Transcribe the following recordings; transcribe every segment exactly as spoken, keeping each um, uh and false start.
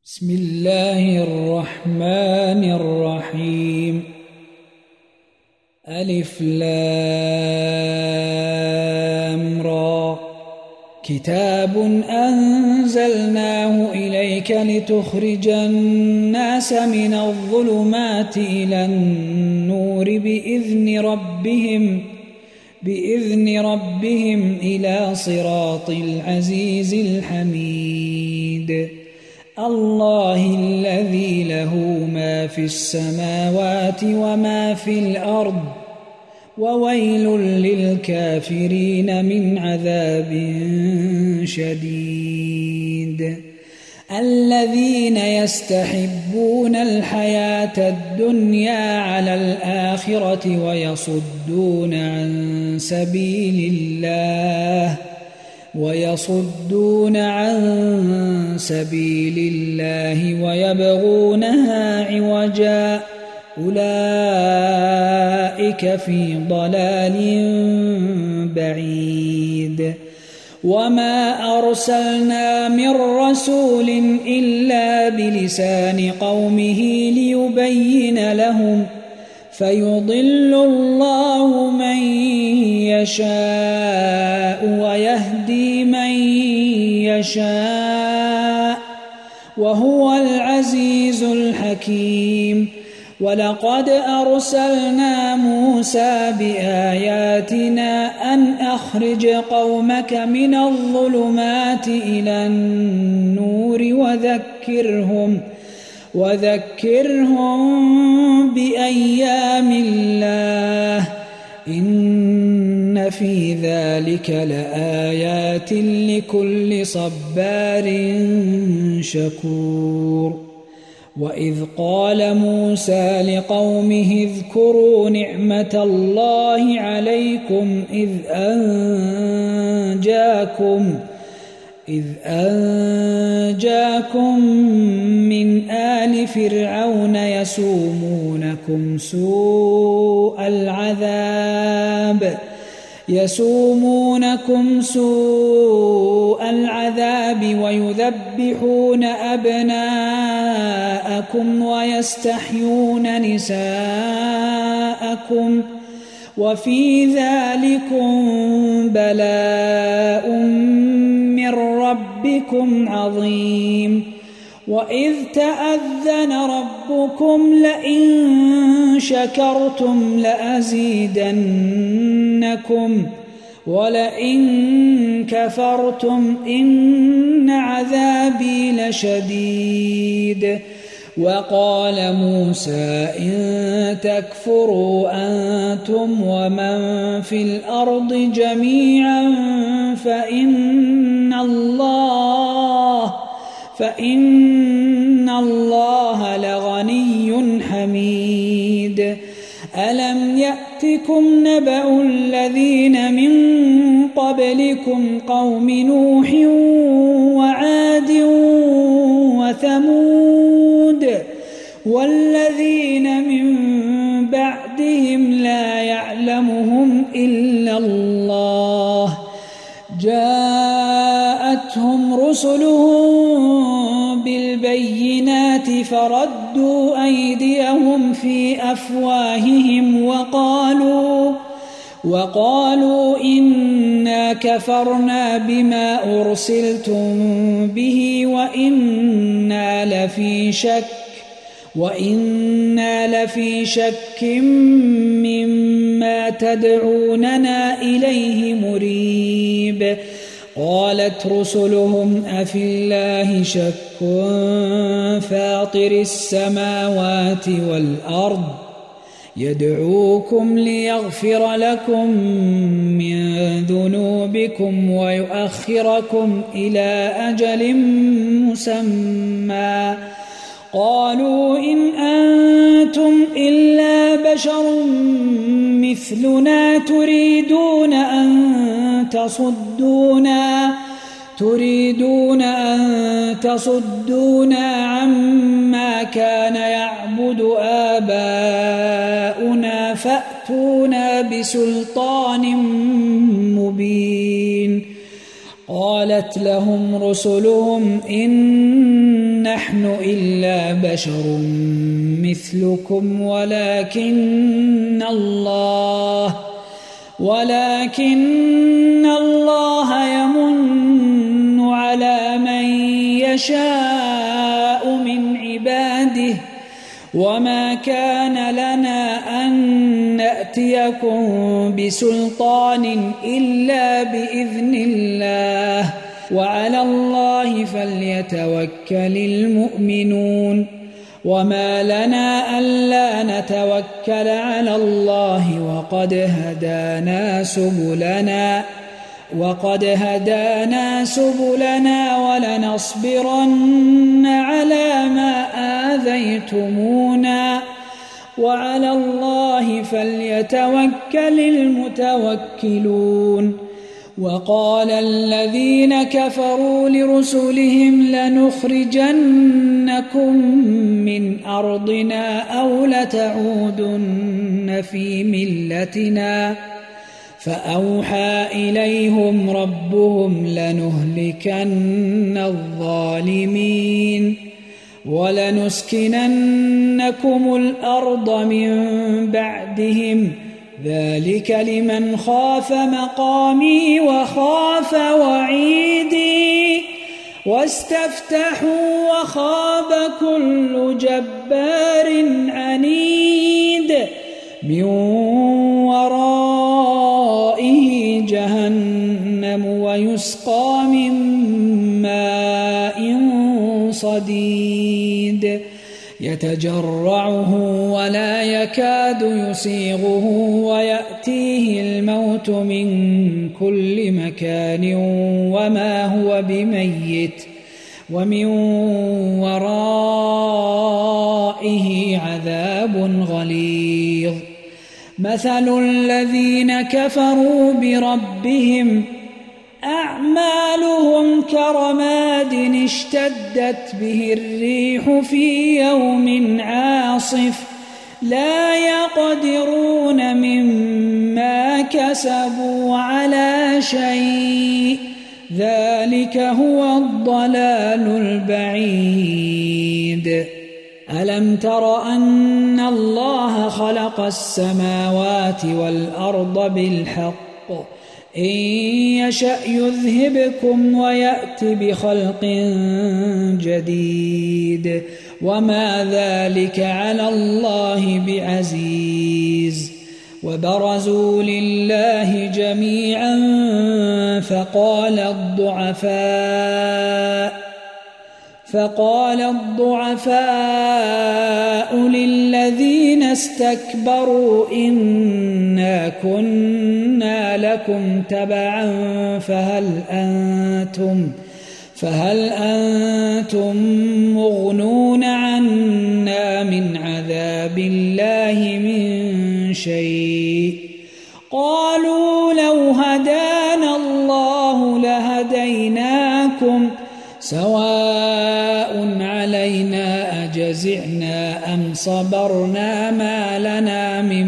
بسم الله الرحمن الرحيم. ألف لام را. كتاب أنزلناه إليك لتخرج الناس من الظلمات إلى النور بإذن ربهم بإذن ربهم إلى صراط العزيز الحميد. الله الذي له ما في السماوات وما في الأرض وويل للكافرين من عذاب شديد. الذين يستحبون الحياة الدنيا على الآخرة ويصدون عن سبيل الله ويصدون عن سبيل الله ويبغونها عوجا أولئك في ضلال بعيد. وما أرسلنا من رسول إلا بلسان قومه ليبين لهم فيضل الله من يشاء ويهدي من يشاء وهو العزيز الحكيم. ولقد أرسلنا موسى بآياتنا أن أخرج قومك من الظلمات إلى النور وذكرهم وذكرهم بأيام الله إن في ذلك لآيات لكل صبار شكور. وإذ قال موسى لقومه اذكروا نعمة الله عليكم إذ أنجاكم إذ أنجاكم من آل فرعون يسومونكم سوء العذاب يسومونكم سوء العذاب ويذبحون أبناءكم ويستحيون نساءكم وفي ذلكم بلاء من ربكم عظيم. وإذ تأذن ربكم لئن شكرتم لأزيدنكم ولئن كفرتم إن عذابي لشديد. وقال موسى إن تكفروا أنتم ومن في الأرض جميعا فإن الله فإن الله لغني حميد. ألم يأتكم نبأ الذين من قبلكم قوم نوح وعاد وثمود والذين من بعدهم لا يعلمهم إلا الله جاءتهم رسلهم بالبينات فردوا أيديهم في أفواههم وقالوا وقالوا إنا كفرنا بما أرسلتم به وإنا لفي شك وإنا لفي شك مما تدعوننا إليه مريب. قالت رسلهم أفي الله شك فاطر السماوات والأرض يدعوكم ليغفر لكم من ذنوبكم ويؤخركم إلى أجل مسمى قالوا إن أنتم إلا بشر مثلنا تريدون أن تصدونا تريدون أن تصدونا عما كان يعبد آباؤنا فأتونا بسلطان مبين. قالت لهم رسلهم إن نحن إلا بشر مثلكم ولكن الله ولكن الله يمن على من يشاء من عباده وما كان لنا أن نأتيكم بسلطان إلا بإذن الله وعلى الله فليتوكل المؤمنون وما لنا ألا نتوكل على الله وقد هدانا سبلنا وقد هدانا سبلنا ولنصبرن على ما آذيتمونا وعلى الله فليتوكل المتوكلون وقال الذين كفروا لرسلهم لنخرجنكم من أرضنا أو لتعودن في ملتنا فأوحى إليهم ربهم لنهلكن الظالمين ولنسكننكم الأرض من بعدهم ذلك لمن خاف مقامي وخاف وعيدي واستفتحوا وخاب كل جبار عنيد من ورائه جهنم ويسقى من ماء صديد يتجرعه ولا يكاد يسيغه ويأتيه الموت من كل مكان وما هو بميت ومن ورائه عذاب غليظ مثل الذين كفروا بربهم أعمالهم كرماد اشتدت به الريح في يوم عاصف لا يقدرون مما كسبوا على شيء ذلك هو الضلال البعيد ألم تر أن الله خلق السماوات والأرض بالحق إن يشأ يذهبكم ويأت بخلق جديد وما ذلك على الله بعزيز وبرزوا لله جميعا فقال الضعفاء فقال الضعفاء للذين استكبروا إنا كنا لكم تبعا فهل أنتم فهل أنتم مغنون عنا من عذاب الله من شيء قالوا لو هدانا الله لهديناكم سواء علينا أجزعنا أم صبرنا ما لنا من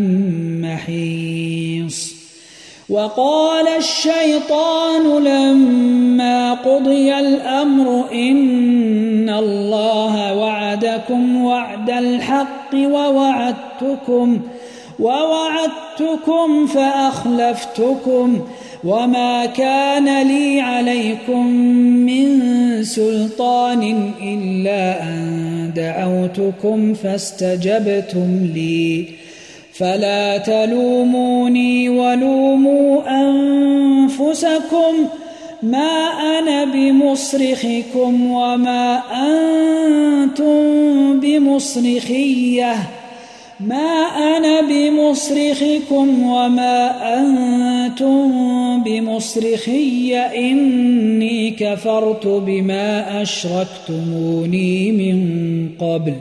محيص وقال الشيطان لما قضي الأمر إن الله وعدكم وعد الحق ووعدتكم ووعدتكم فأخلفتكم وما كان لي عليكم من سلطان إلا أن دعوتكم فاستجبتم لي فلا تلوموني ولوموا أنفسكم ما أنا بمصرخكم وما أنتم بمصرخيه ما أنا بمصرخكم وما أنتم بمصرخي إني كفرت بما أشركتموني من قبل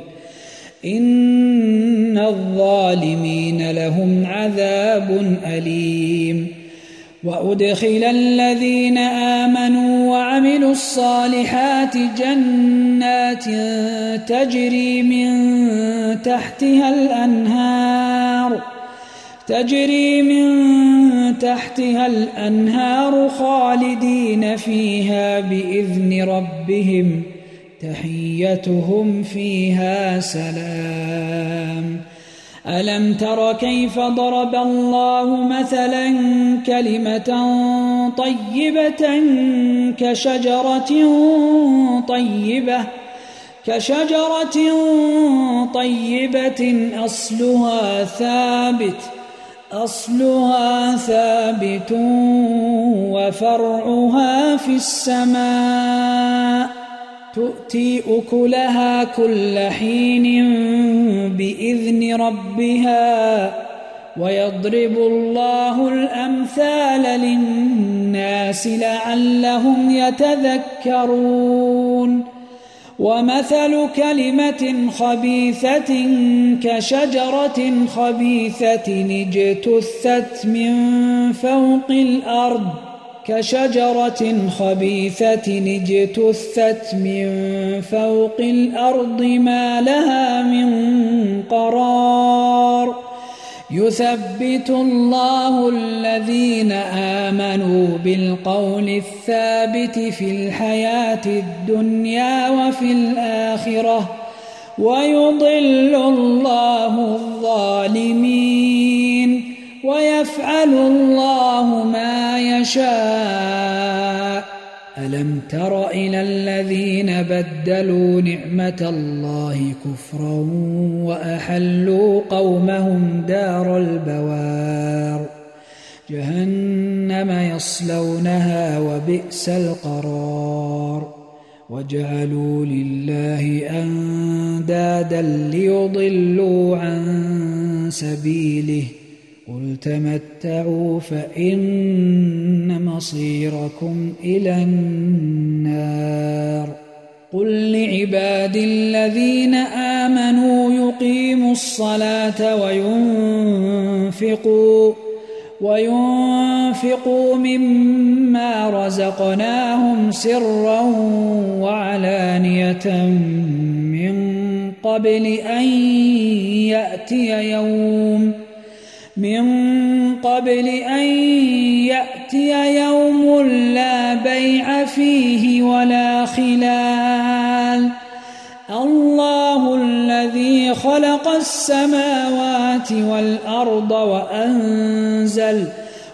إن الظالمين لهم عذاب أليم وأدخل الذين آمنوا وعملوا الصالحات جنات تجري من تحتها الأنهار تجري من تحتها الأنهار خالدين فيها بإذن ربهم تحيتهم فيها سلام. ألم تر كيف ضرب الله مثلا كلمة طيبة كشجرة طيبة كشجرة طيبة أصلها ثابت أصلها ثابت وفرعها في السماء تؤتي أكلها كل حين بإذن ربها ويضرب الله الأمثال للناس لعلهم يتذكرون. ومثل كلمة خبيثة كشجرة خبيثة اجتثت من فوق الأرض كشجرة خبيثة اجتثت من فوق الأرض ما لها من قرار. يثبت الله الذين آمنوا بالقول الثابت في الحياة الدنيا وفي الآخرة ويضل الله الظالمين ويفعل الله ما يشاء. ألم تر إلى الذين بدلوا نعمة الله كفرا وأحلوا قومهم دار البوار جهنم يصلونها وبئس القرار. وجعلوا لله أندادا ليضلوا عن سبيله قل تمتعوا فإن مصيركم إلى النار. قل لعبادي الذين آمنوا يقيموا الصلاة وينفقوا وينفقوا مما رزقناهم سرا وعلانية من قبل أن يأتي يوم من قبل أن يأتي يوم لا بيع فيه ولا خلال. الله الذي خلق السماوات والأرض وأنزل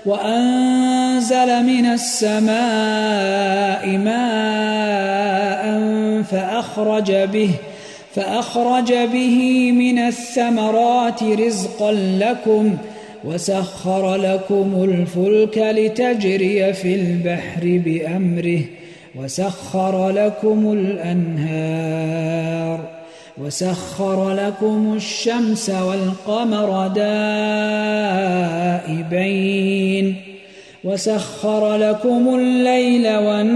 وأنزل من السماء ماء فأخرج به فأخرج به من الثمرات رزقا لكم وسخر لكم الفلك لتجري في البحر بأمره وسخر لكم الأنهار وسخر لكم الشمس والقمر دائبين وسخر لكم الليل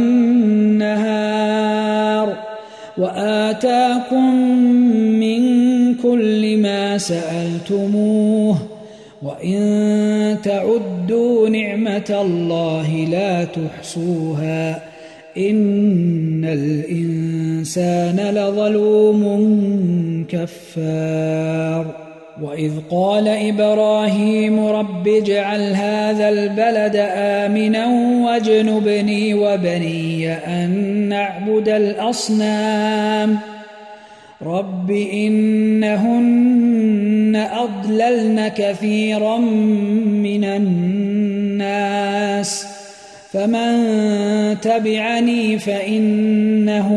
والنهار وآتاكم من كل ما سألتموه وإن تعدوا نعمة الله لا تحصوها إن الإنسان لظلوم كفار. وإذ قال إبراهيم رب اجعل هذا البلد آمنا واجنبني وبني أن نعبد الأصنام رب إنهن أضللن كثيرا من الناس فمن تبعني فإنه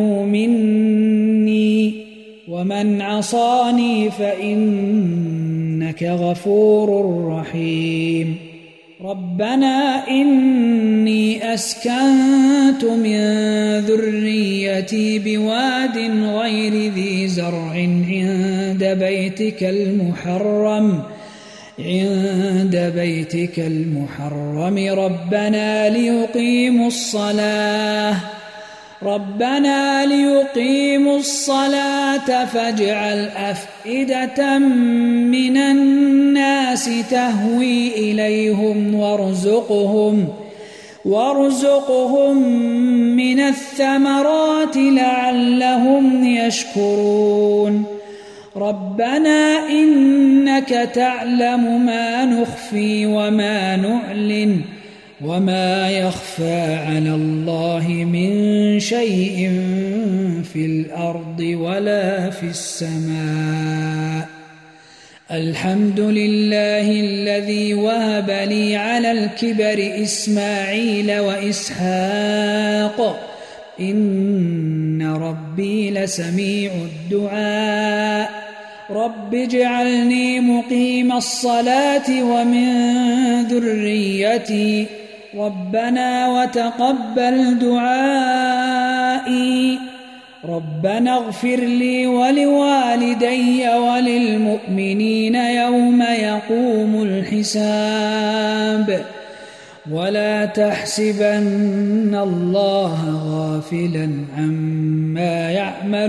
مني ومن عصاني فإنك غفور رحيم. ربنا إني أسكنت من ذريتي بواد غير ذي زرع عند بيتك المحرم عند بيتك المحرم ربنا ليقيموا الصلاة ربنا ليقيموا الصلاة فاجعل أفئدة من الناس تهوي إليهم وارزقهم وارزقهم من الثمرات لعلهم يشكرون. ربنا إنك تعلم ما نخفي وما نعلن وما يخفى على الله من شيء في الأرض ولا في السماء. الحمد لله الذي وهب لي على الكبر إسماعيل وإسحاق إن ربي لسميع الدعاء. رب اجعلني مقيم الصلاة ومن ذريتي ربنا وتقبل دعائي. ربنا اغفر لي ولوالدي وللمؤمنين يوم يقوم الحساب. ولا تحسبن الله غافلا عما يعمل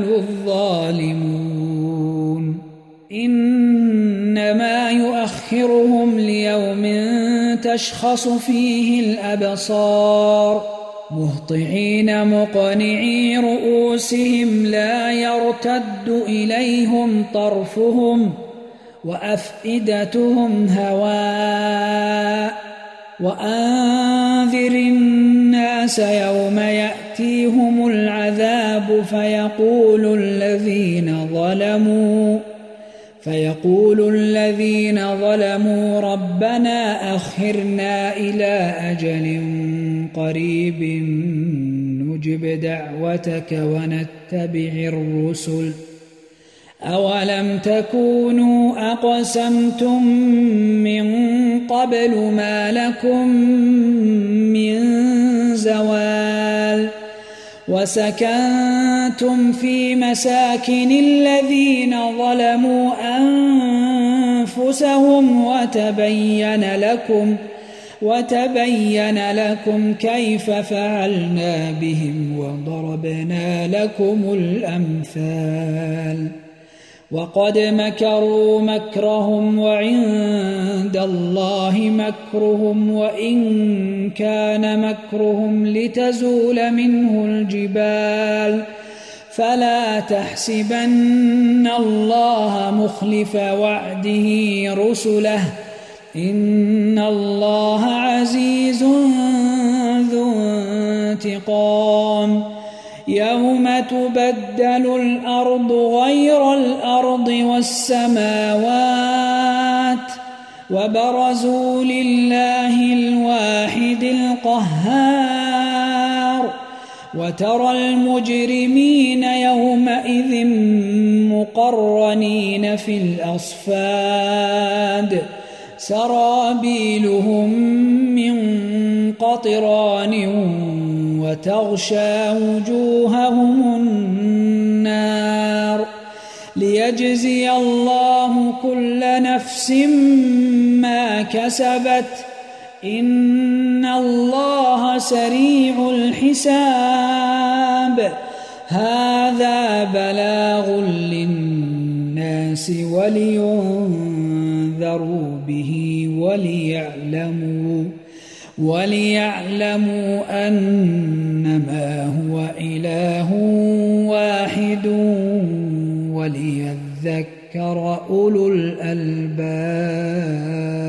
الظالمون إنما يؤخرهم ليوم تشخص فيه الأبصار مهطعين مقنعي رؤوسهم لا يرتد إليهم طرفهم وأفئدتهم هواء. وأنذر الناس يوم يأتيهم العذاب فيقول الذين ظلموا فيقول الذين ظلموا ربنا أخرنا إلى أجل قريب نجب دعوتك ونتبع الرسل أولم تكونوا أقسمتم من قبل ما لكم من زوال وسكنتم في مساكن الذين ظلموا أنفسهم وتبين لكم وتبين لكم كيف فعلنا بهم وضربنا لكم الأمثال. وقد مكروا مكرهم وعند الله مكرهم وإن كان مكرهم لتزول منه الجبال فلا تحسبن الله مخلف وعده رسله إن الله عزيز ذو انتقام. يوم تبدل الأرض غير الأرض والسماوات وبرزوا لله الواحد القهار. وترى المجرمين يومئذ مقرنين في الأصفاد سرابيلهم من قطران وتغشى وجوههم النار ليجزي الله كل نفس ما كسبت إن الله سريع الحساب. هذا بلاغ للناس ولينذروا به وليعلموا وليعلموا أنما هو إله واحد وليذكر أولو الألباب.